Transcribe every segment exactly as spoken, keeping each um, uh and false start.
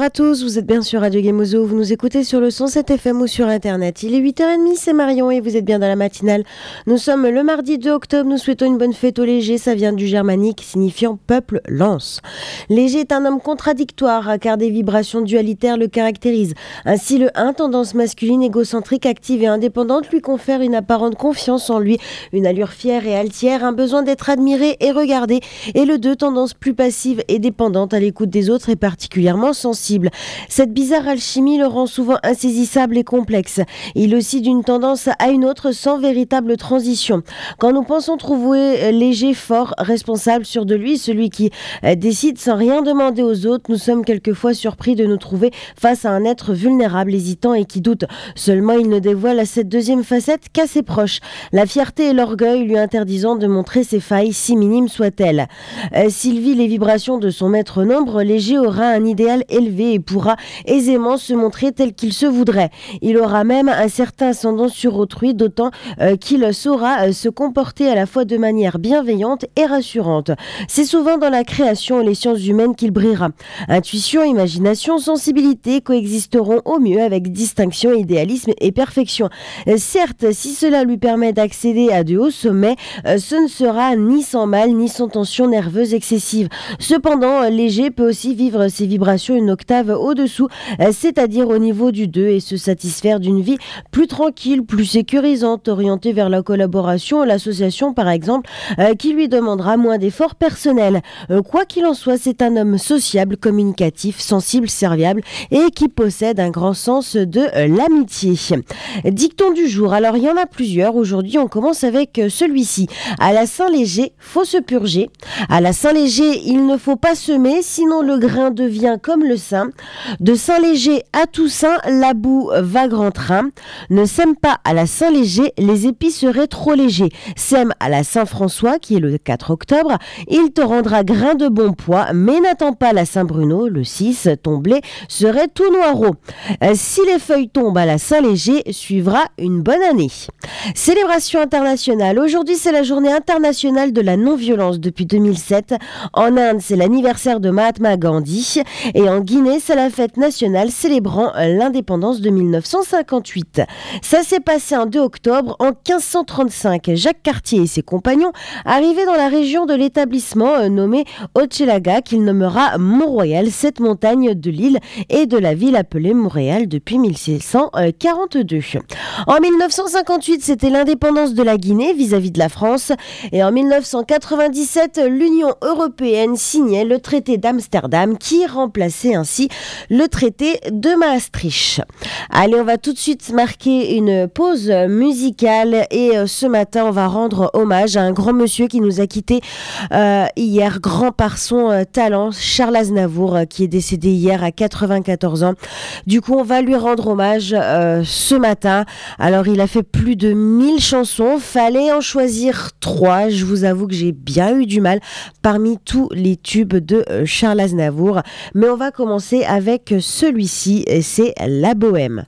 à tous, vous êtes bien sur Radio Gemozo, vous nous écoutez sur le cent sept F M ou sur internet. Il est huit heures trente, c'est Marion et vous êtes bien dans la matinale. Nous sommes le mardi deux octobre, nous souhaitons une bonne fête au Léger, ça vient du germanique signifiant peuple lance. Léger est un homme contradictoire car des vibrations dualitaires le caractérisent. Ainsi le un, tendance masculine, égocentrique, active et indépendante, lui confère une apparente confiance en lui, une allure fière et altière, un besoin d'être admiré et regardé. Et le deux, tendance plus passive et dépendante à l'écoute des autres et particulièrement sensible. Cette bizarre alchimie le rend souvent insaisissable et complexe. Il oscille d'une tendance à une autre sans véritable transition. Quand nous pensons trouver Léger, fort, responsable, sûr de lui, celui qui décide sans rien demander aux autres, nous sommes quelquefois surpris de nous trouver face à un être vulnérable, hésitant et qui doute. Seulement, il ne dévoile cette deuxième facette qu'à ses proches. La fierté et l'orgueil lui interdisant de montrer ses failles, si minimes soient-elles. Euh, s'il vit les vibrations de son maître nombre, Léger aura un idéal élevé et pourra aisément se montrer tel qu'il se voudrait. Il aura même un certain ascendant sur autrui, d'autant euh, qu'il saura euh, se comporter à la fois de manière bienveillante et rassurante. C'est souvent dans la création et les sciences humaines qu'il brillera. Intuition, imagination, sensibilité coexisteront au mieux avec distinction, idéalisme et perfection. Euh, certes, si cela lui permet d'accéder à de hauts sommets, euh, ce ne sera ni sans mal, ni sans tension nerveuse excessive. Cependant, Léger peut aussi vivre ses vibrations une octave au-dessous, c'est-à-dire au niveau du deux, et se satisfaire d'une vie plus tranquille, plus sécurisante, orientée vers la collaboration, l'association par exemple, euh, qui lui demandera moins d'efforts personnels. Euh, quoi qu'il en soit, c'est un homme sociable, communicatif, sensible, serviable et qui possède un grand sens de euh, l'amitié. Dicton du jour, alors il y en a plusieurs. Aujourd'hui, on commence avec celui-ci. À la Saint-Léger, faut se purger. À la Saint-Léger, il ne faut pas semer, sinon le grain devient comme le sein. De Saint-Léger à Toussaint, la boue va grand train. Ne sème pas à la Saint-Léger, les épis seraient trop légers. Sème à la Saint-François, qui est le quatre octobre, il te rendra grain de bon poids, mais n'attends pas la Saint-Bruno, le six, ton blé serait tout noireau. Si les feuilles tombent à la Saint-Léger, suivra une bonne année. Célébration internationale. Aujourd'hui, c'est la journée internationale de la non-violence depuis deux mille sept. En Inde, c'est l'anniversaire de Mahatma Gandhi. Et en Guinée, c'est la fête nationale célébrant l'indépendance de mille neuf cent cinquante-huit. Ça s'est passé un deux octobre. En quinze cent trente-cinq, Jacques Cartier et ses compagnons arrivaient dans la région de l'établissement euh, nommé Hochelaga, qu'il nommera Mont-Royal, cette montagne de l'île et de la ville appelée Montréal depuis mille six cent quarante-deux. En mille neuf cent cinquante-huit, c'était l'indépendance de la Guinée vis-à-vis de la France. Et en mille neuf cent quatre-vingt-dix-sept, l'Union européenne signait le traité d'Amsterdam qui remplaçait ainsi le traité de Maastricht. Allez, on va tout de suite marquer une pause musicale et euh, ce matin, on va rendre hommage à un grand monsieur qui nous a quittés euh, hier, grand par son euh, talent, Charles Aznavour, euh, qui est décédé hier à quatre-vingt-quatorze ans. Du coup, on va lui rendre hommage euh, ce matin. Alors, il a fait plus de mille chansons, fallait en choisir trois. Je vous avoue que j'ai bien eu du mal parmi tous les tubes de euh, Charles Aznavour. Mais on va commencer avec celui-ci, c'est La Bohème.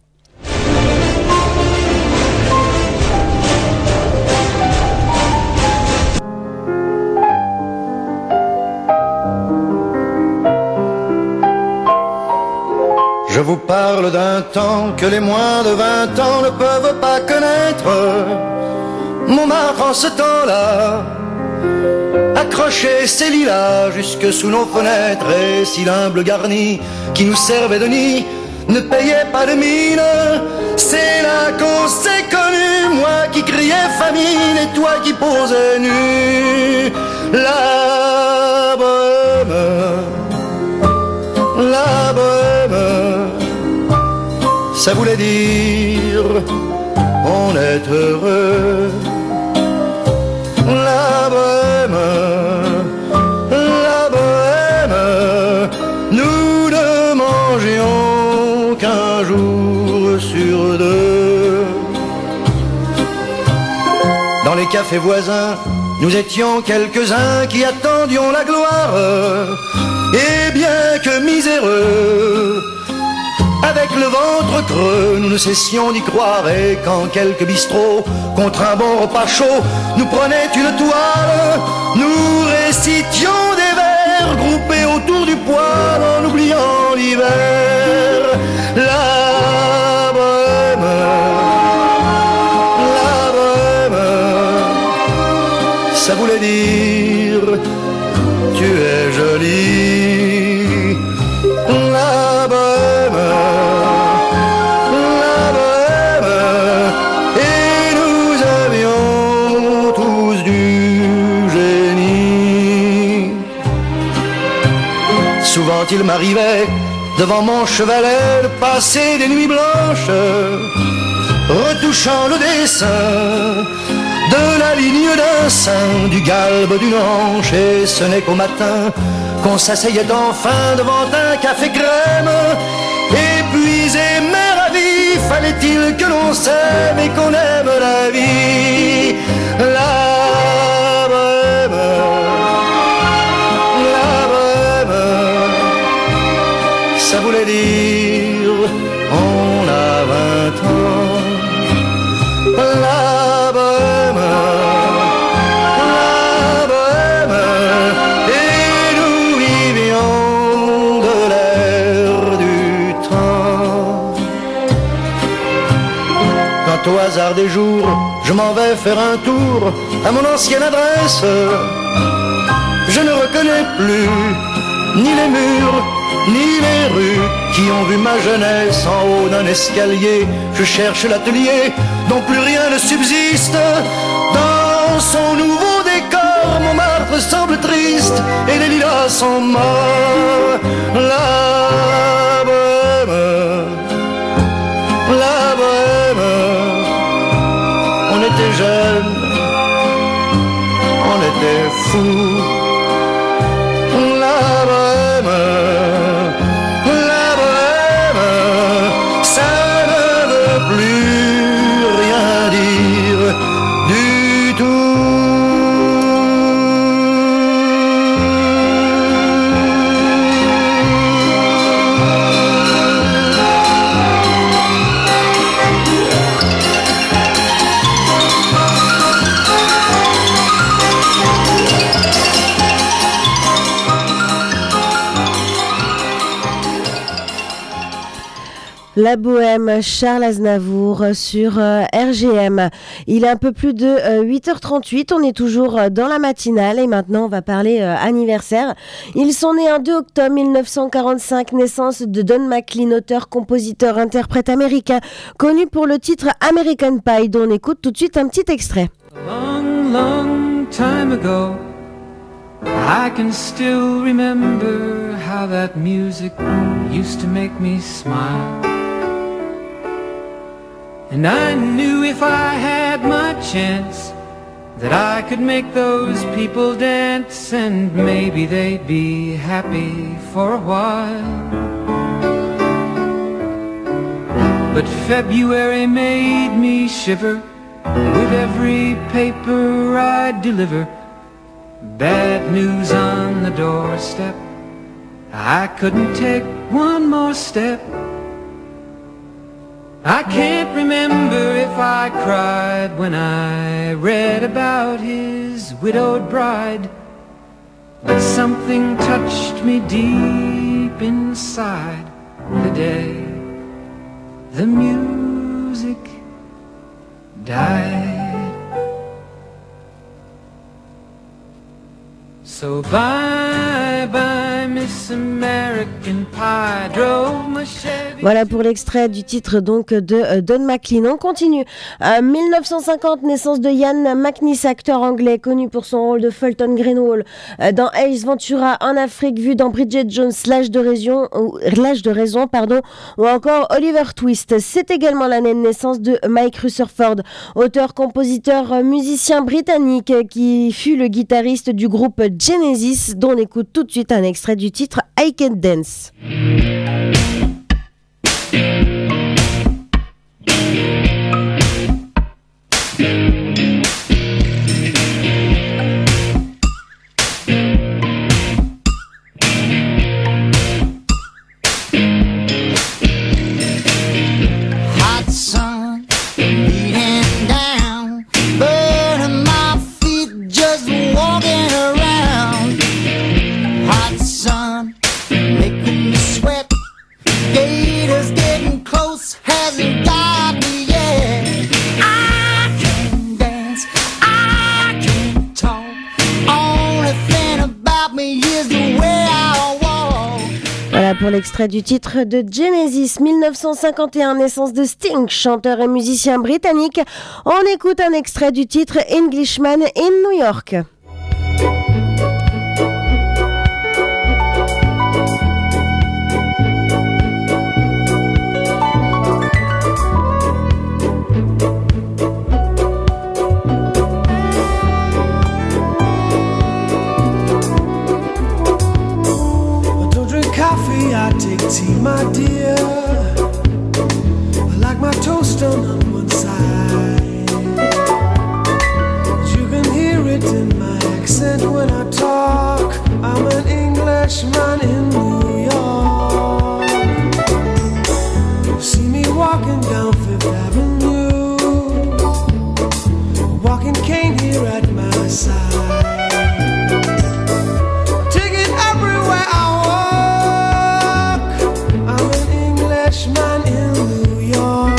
Je vous parle d'un temps que les moins de vingt ans ne peuvent pas connaître. Montmartre en ce temps-là accrochait ses lilas jusque sous nos fenêtres, et si l'humble garni qui nous servait de nid ne payait pas de mine, c'est là qu'on s'est connus, moi qui criais famine et toi qui posais nu. La bohème, la bohème, ça voulait dire on est heureux. La bohème, la bohème, nous ne mangions qu'un jour sur deux. Dans les cafés voisins, nous étions quelques-uns qui attendions la gloire. Et bien que miséreux, avec le ventre creux, nous ne cessions d'y croire. Et quand quelques bistrots, contre un bon repas chaud, nous prenaient une toile, nous récitions des vers verre groupés autour du poêle en oubliant l'hiver. La bohème, la bohème, ça voulait dire tu es jolie. La bohème, la bohème, et nous avions tous du génie. Souvent il m'arrivait devant mon chevalet de passer des nuits blanches, retouchant le dessin de la ligne d'un sein, du galbe d'une hanche, et ce n'est qu'au matin qu'on s'asseyait enfin devant un café crème. Épuisé mais ravi, fallait-il que l'on s'aime et qu'on aime la vie. La bohème, la bohème, ça voulait dire on a vingt ans. La bohème, la bohème, et nous vivions de l'air du temps. Quand au hasard des jours, je m'en vais faire un tour à mon ancienne adresse, je ne reconnais plus ni les murs, ni les rues qui ont vu ma jeunesse en haut d'un escalier. Je cherche l'atelier dont plus rien ne subsiste. Dans son nouveau décor, Montmartre semble triste et les lilas sont morts. La bohème, la bohème, on était jeunes, on était fous. La bohème, la bohème, ça ne veut plus rien dire du tout. La Bohème, Charles Aznavour sur euh, R G M. Il est un peu plus de euh, huit heures trente-huit, on est toujours euh, dans la matinale et maintenant on va parler euh, anniversaire. Ils sont nés un deux octobre mille neuf cent quarante-cinq, naissance de Don McLean, auteur, compositeur, interprète américain, connu pour le titre American Pie, dont on écoute tout de suite un petit extrait. Long, long time ago, I can still remember how that music used to make me smile. And I knew if I had my chance that I could make those people dance, and maybe they'd be happy for a while. But February made me shiver with every paper I deliver. Bad news on the doorstep, I couldn't take one more step. I can't remember if I cried when I read about his widowed bride, but something touched me deep inside the day the music died. So bye bye Miss American Pie, drove my Chevy. Voilà pour l'extrait du titre donc de euh, Don McLean. On continue. Euh, mille neuf cent cinquante, naissance de Ian McNeice, acteur anglais connu pour son rôle de Fulton Greenwald euh, dans Ace Ventura en Afrique, vu dans Bridget Jones, L'âge de raison, ou L'âge de raison, pardon, ou encore Oliver Twist. C'est également l'année de naissance de Mike Rutherford, auteur, compositeur, euh, musicien britannique euh, qui fut le guitariste du groupe Genesis, dont on écoute tout de suite un extrait du titre I Can Dance. Hot l'extrait du titre de Genesis, dix-neuf cent cinquante et un, naissance de Sting, chanteur et musicien britannique. On écoute un extrait du titre Englishman in New York. I take tea, my dear. I like my toast done on one side. You can hear it in my accent when I talk. I'm an Englishman in New York. You see me walking down Fifth Avenue, a walking cane here at my side. Take it everywhere I man in New York.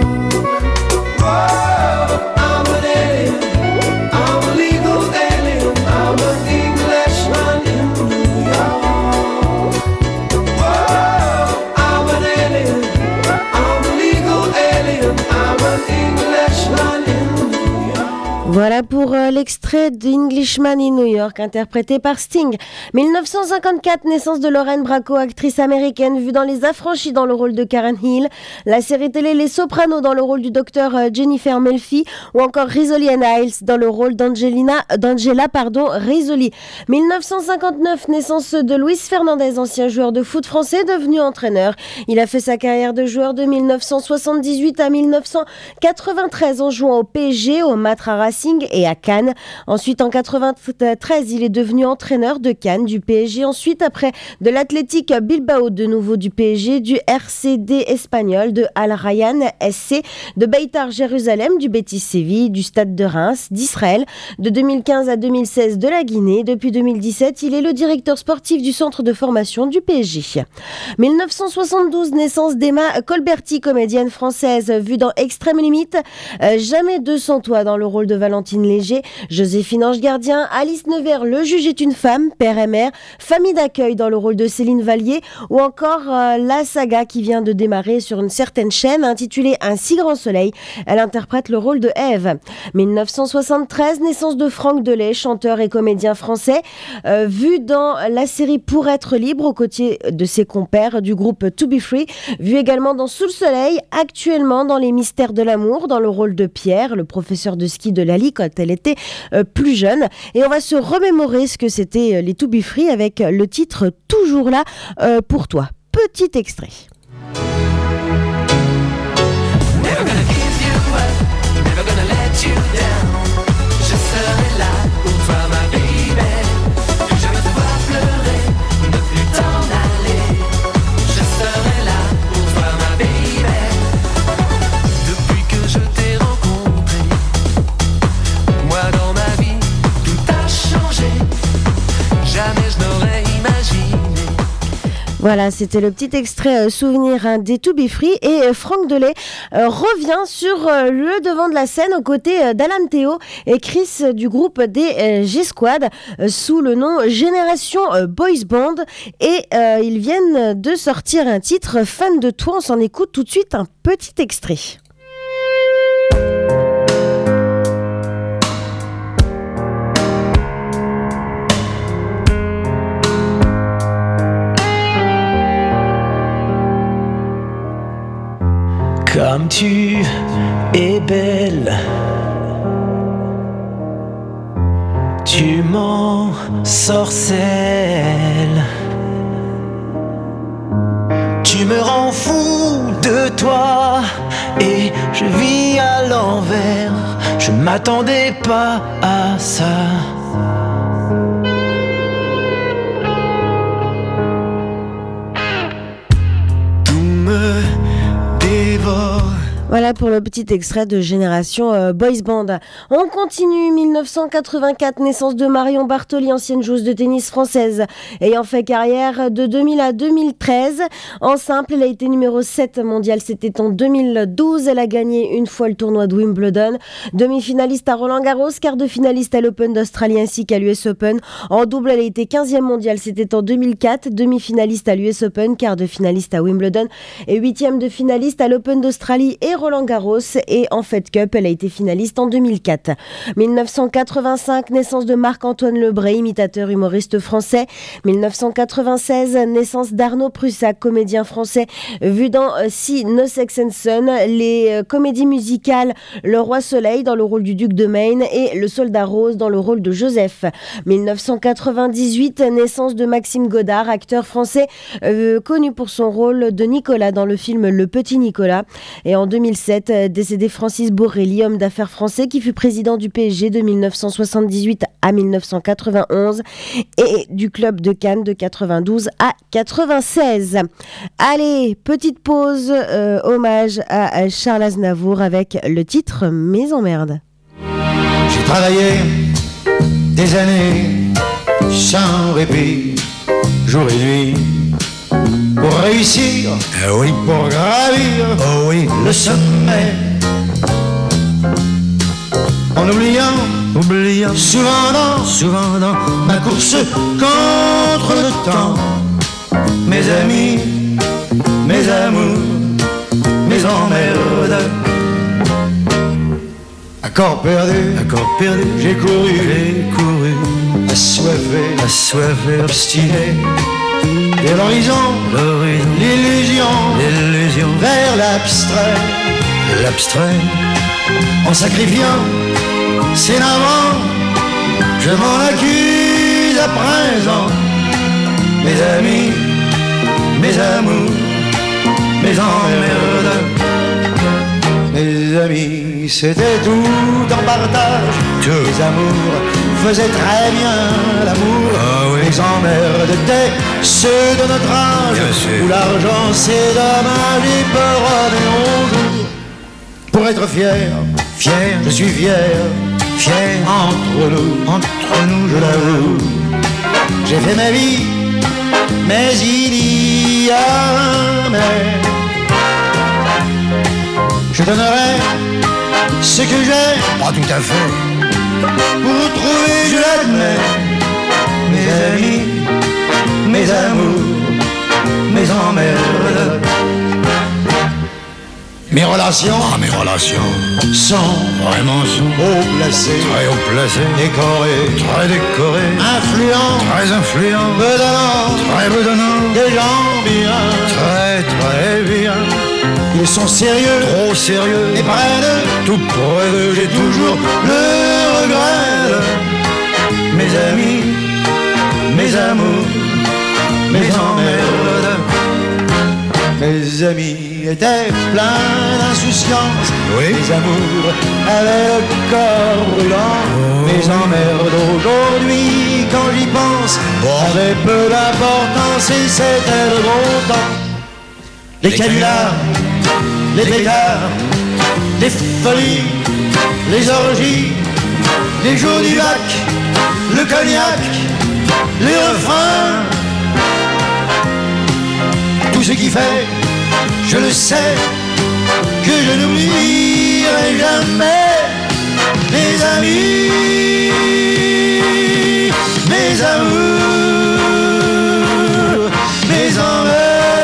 Whoa, I'm an alien, I'm a legal alien, I'm an Englishman in New York. Whoa, I'm an alien, I'm a legal alien, I'm an Englishman in New York. Voilà pour euh, l'extrait d'Englishman in New York, interprété par Sting. dix-neuf cent cinquante-quatre, naissance de Lorraine Bracco, actrice américaine, vue dans Les Affranchis dans le rôle de Karen Hill, la série télé Les Sopranos dans le rôle du docteur euh, Jennifer Melfi, ou encore Rizzoli and Isles dans le rôle d'Angelina, d'Angela pardon, Rizzoli. dix-neuf cent cinquante-neuf, naissance de Luis Fernandez, ancien joueur de foot français, devenu entraîneur. Il a fait sa carrière de joueur de dix-neuf cent soixante-dix-huit à dix-neuf cent quatre-vingt-treize en jouant au P S G, au Matra Racing et à Cannes. Ensuite, en quatre-vingt-treize, il est devenu entraîneur de Cannes, du P S G. Ensuite, après de l'Athletic Bilbao, de nouveau du P S G, du R C D espagnol, de Al Rayyan S C, de Beitar Jérusalem, du Betis Séville, du Stade de Reims, d'Israël, de deux mille quinze à deux mille seize de la Guinée. Depuis deux mille dix-sept, il est le directeur sportif du centre de formation du P S G. dix-neuf cent soixante-douze, naissance d'Emma Colberti, comédienne française, vue dans Extrême Limite, euh, Jamais deux sans toi dans le rôle de Valentine Léger, Joséphine Ange Gardien, Alice Nevers, Le juge est une femme, Père et mère, Famille d'accueil dans le rôle de Céline Vallier, ou encore euh, la saga qui vient de démarrer sur une certaine chaîne intitulée Un si grand soleil. Elle interprète le rôle de Ève. dix-neuf cent soixante-treize, naissance de Franck Delay, chanteur et comédien français, euh, vu dans la série Pour être libre aux côtés de ses compères du groupe To Be Free, vu également dans Sous le soleil, actuellement dans Les Mystères de l'amour dans le rôle de Pierre, le professeur de ski de Lali quand elle était euh, plus jeune. Et on va se remémorer ce que c'était euh, les To Be Free avec le titre Toujours là euh, pour toi. Petit extrait. Never gonna give you up, never gonna let you down. Je serai là pour toi, ma baby. Je vais te voir pleurer, ne plus t'en aller. Je serai là pour toi, ma baby. Depuis que je t'ai rencontré, moi dans ma vie, tout a changé. Jamais je n'aurais imaginé. Voilà, c'était le petit extrait euh, souvenir hein, des To Be Free et euh, Franck Delay euh, revient sur euh, le devant de la scène aux côtés euh, d'Alan Théo et Chris euh, du groupe des euh, G-Squad euh, sous le nom Génération euh, Boys Band et euh, ils viennent de sortir un titre Fan de toi. On s'en écoute tout de suite un petit extrait. Comme tu es belle, tu m'en sorcelles, tu me rends fou de toi et je vis à l'envers, je ne m'attendais pas à ça. Voilà pour le petit extrait de Génération euh, Boys Band. On continue, mille neuf cent quatre-vingt-quatre, naissance de Marion Bartoli, ancienne joueuse de tennis française, ayant fait carrière de deux mille à deux mille treize. En simple, elle a été numéro sept mondiale, c'était en deux mille douze. Elle a gagné une fois le tournoi de Wimbledon, demi-finaliste à Roland Garros, quart de finaliste à l'Open d'Australie ainsi qu'à l'U S Open. En double, elle a été quinzième mondiale, c'était en deux mille quatre, demi-finaliste à l'U S Open, quart de finaliste à Wimbledon et huitième de finaliste à l'Open d'Australie et Roland Garros, et en Fed Cup, elle a été finaliste en deux mille quatre. mille neuf cent quatre-vingt-cinq, naissance de Marc-Antoine Lebray, imitateur humoriste français. mille neuf cent quatre-vingt-seize, naissance d'Arnaud Prussac, comédien français, vu dans euh, Si No Sex and Son, les euh, comédies musicales Le Roi Soleil dans le rôle du duc de Maine et Le Soldat Rose dans le rôle de Joseph. mille neuf cent quatre-vingt-dix-huit, naissance de Maxime Godard, acteur français euh, connu pour son rôle de Nicolas dans le film Le Petit Nicolas. Et en deux mille sept, décédé Francis Borrelli, homme d'affaires français qui fut président du P S G de mille neuf cent soixante-dix-huit à mille neuf cent quatre-vingt-onze et du club de Cannes de quatre-vingt-douze à quatre-vingt-seize. Allez, petite pause, euh, hommage à Charles Aznavour avec le titre Mes emmerdes. J'ai travaillé des années sans répit, jour et nuit, pour réussir, eh oui, pour gravir, oh oui, le sommet. En oubliant, oubliant, souvent dans, souvent dans ma course contre le temps, mes amis, mes amours, mes emmerdes. Accord perdu, accord perdu, j'ai couru, j'ai couru, assoiffé, assoiffé, obstiné. Vers l'horizon, l'horizon, l'illusion, l'illusion, vers l'abstrait, l'abstrait. En sacrifiant ses lavants, je m'en accuse à présent. Mes amis, mes amours, mes emmerdes. Mes amis, c'était tout en partage. Tous les amours faisaient très bien l'amour. Ah oui. Les emmerdes étaient ceux de notre âge, où l'argent c'est dommage et peut revenir au jour. Pour être fier, fier, je suis fier, fier. Entre nous, entre nous, je l'avoue. J'ai fait ma vie, mais il y a un mais. Je donnerai ce que j'ai, pas tout à fait, pour trouver, je l'admets, mes amis, mes amours, mes emmerdes. Mes relations, ah, mes relations sont vraiment sont haut placées, très haut placées, décorées, très décorées, influents, très influents, bedonnants, très bedonnants, des gens bien, très très bien. Ils sont sérieux, trop sérieux, et près d'eux, tout près d'eux, j'ai toujours le regret. Mes amis, mes amours, mes emmerdes. Mes amis étaient pleins d'insouciance, oui. Mes amours avaient le corps brûlant. Oh. Mes emmerdes aujourd'hui, quand j'y pense, bon. Avaient peu d'importance et c'était le bon temps. Les, les canulars, les pétards, les folies, les orgies, les jours du bac, le cognac, les refrains. Tout ce qui fait, je le sais, que je n'oublierai jamais mes amis, mes amours, mes emmerdes.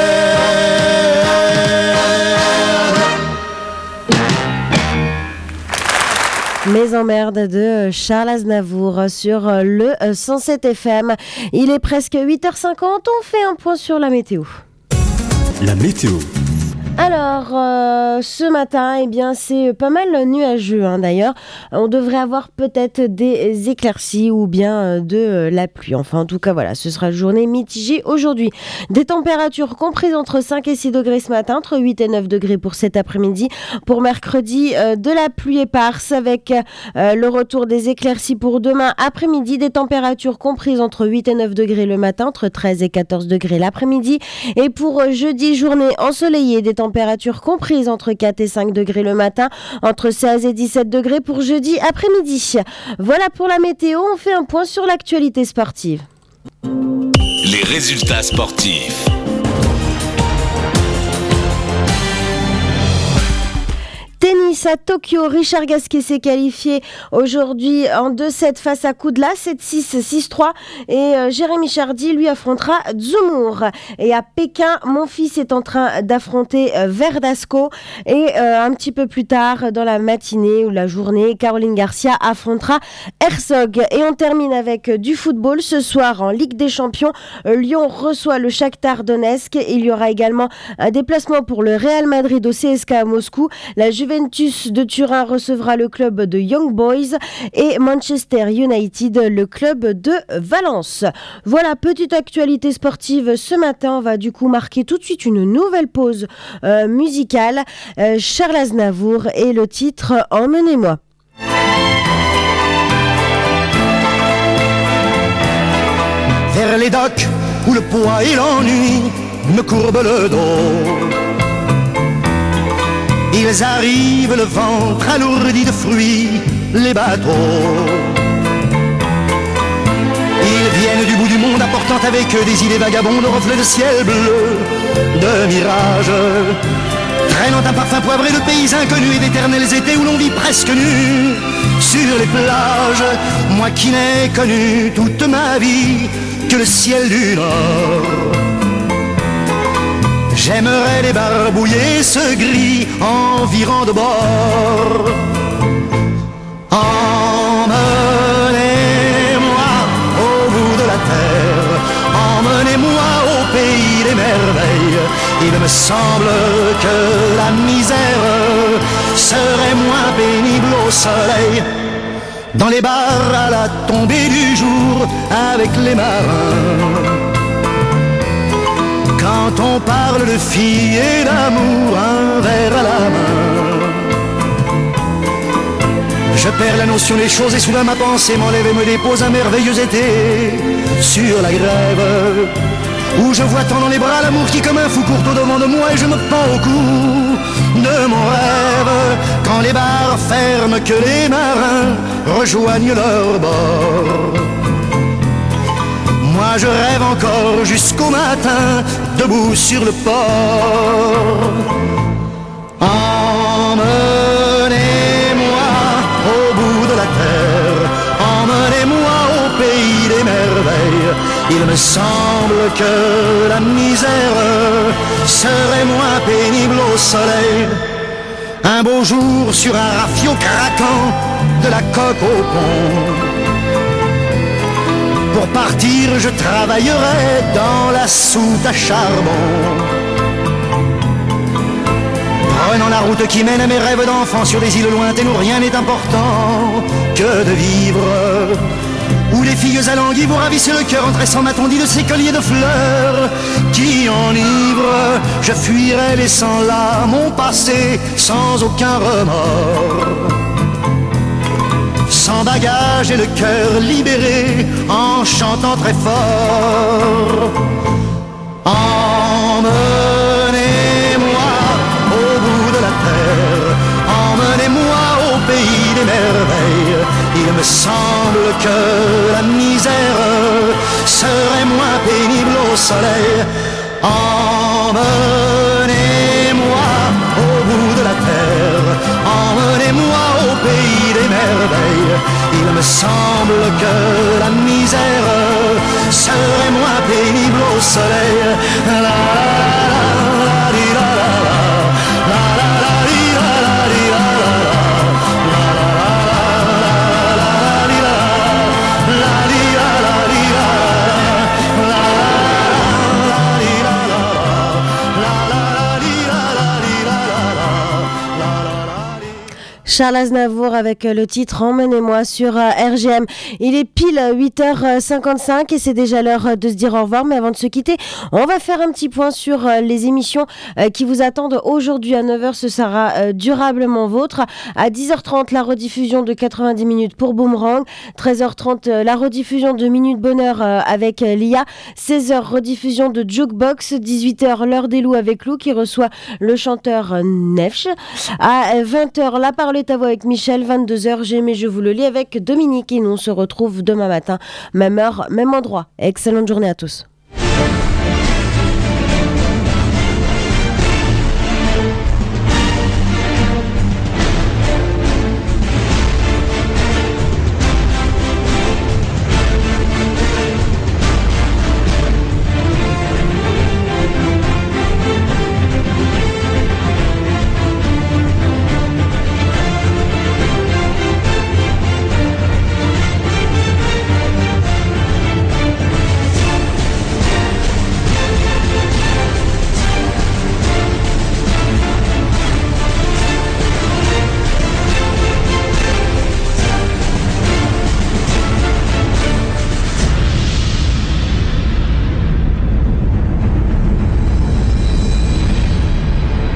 Mes emmerdes de Charles Aznavour sur le cent sept F M. Il est presque huit heures cinquante, on fait un point sur la météo. La météo. Alors, euh, ce matin, eh bien, c'est pas mal nuageux, hein, d'ailleurs. On devrait avoir peut-être des éclaircies ou bien euh, de euh, la pluie. Enfin, en tout cas, voilà, ce sera une journée mitigée aujourd'hui. Des températures comprises entre cinq et six degrés ce matin, entre huit et neuf degrés pour cet après-midi. Pour mercredi, euh, de la pluie éparse avec euh, le retour des éclaircies pour demain après-midi. Des températures comprises entre huit et neuf degrés le matin, entre treize et quatorze degrés l'après-midi. Et pour euh, jeudi, journée ensoleillée, des températures températures comprises entre quatre et cinq degrés le matin, entre seize et dix-sept degrés pour jeudi après-midi. Voilà pour la météo, on fait un point sur l'actualité sportive. Les résultats sportifs. Tennis à Tokyo, Richard Gasquet s'est qualifié aujourd'hui en deux sept face à Kudla, sept six, six trois, et euh, Jérémy Chardy lui affrontera Dzumhur. Et à Pékin, Monfils est en train d'affronter euh, Verdasco, et euh, un petit peu plus tard dans la matinée ou la journée, Caroline Garcia affrontera Herzog. Et on termine avec euh, du football. Ce soir en Ligue des Champions, euh, Lyon reçoit le Shakhtar Donetsk. Il y aura également un déplacement pour le Real Madrid au C S K à Moscou. La Juventus de Turin recevra le club de Young Boys et Manchester United, le club de Valence. Voilà, petite actualité sportive ce matin. On va du coup marquer tout de suite une nouvelle pause euh, musicale. Euh, Charles Aznavour et le titre « Emmenez-moi ». Vers les docks où le poids et l'ennui me courbent le dos. Ils arrivent le ventre alourdi de fruits, les bateaux. Ils viennent du bout du monde apportant avec eux des idées vagabondes, reflets de ciel bleu, de mirages, traînant un parfum poivré de pays inconnus et d'éternels étés où l'on vit presque nu sur les plages. Moi qui n'ai connu toute ma vie que le ciel du Nord. J'aimerais débarbouiller ce gris environ de bord. Emmenez-moi au bout de la terre, emmenez-moi au pays des merveilles. Il me semble que la misère serait moins pénible au soleil. Dans les bars à la tombée du jour avec les marins. Quand on parle de filles et d'amour, un verre à la main. Je perds la notion des choses et soudain ma pensée m'enlève et me dépose un merveilleux été sur la grève, où je vois tant dans les bras l'amour qui comme un fou court au devant de moi et je me pends au cou de mon rêve. Quand les bars ferment, que les marins rejoignent leur bord. Moi je rêve encore jusqu'au matin, debout sur le port. Emmenez-moi au bout de la terre, emmenez-moi au pays des merveilles. Il me semble que la misère serait moins pénible au soleil. Un beau jour sur un rafio craquant, de la coque au pont. Pour partir, je travaillerai dans la soute à charbon. Prenant la route qui mène à mes rêves d'enfant sur des îles lointaines où rien n'est important que de vivre. Où les filles alanguies vous ravissent le cœur en tressant ma tondie de ces colliers de fleurs qui enivrent. Je fuirai laissant là mon passé sans aucun remords. Sans bagage et le cœur libéré, en chantant très fort. Emmenez-moi au bout de la terre, emmenez-moi au pays des merveilles. Il me semble que la misère serait moins pénible au soleil. Emmenez-moi au bout de la terre, emmenez-moi au pays des merveilles. Il me semble que la misère serait moins pénible au soleil. La, la, la, la, di, la, la, la, la, la, la, di, la, la, di, la, la, la, la, la, di, la, la, di, la, la, di, la, la, la, la, di, la, la, la, la, la. Charles Aznavour avec le titre Emmenez-moi sur R G M. Il est pile huit heures cinquante-cinq et c'est déjà l'heure de se dire au revoir. Mais avant de se quitter, on va faire un petit point sur les émissions qui vous attendent aujourd'hui. À neuf heures, ce sera Durablement Vôtre. À dix heures trente, la rediffusion de quatre-vingt-dix minutes pour Boomerang. treize heures trente, la rediffusion de Minute Bonheur avec L'I A. seize heures, rediffusion de Jukebox. dix-huit heures, l'heure des loups avec Lou qui reçoit le chanteur Nefch. À vingt heures, la parole est à vous avec Michel. vingt-deux heures, J'aime et je vous le lis avec Dominique. Et nous on se retrouve demain matin, même heure, même endroit. Excellente journée à tous.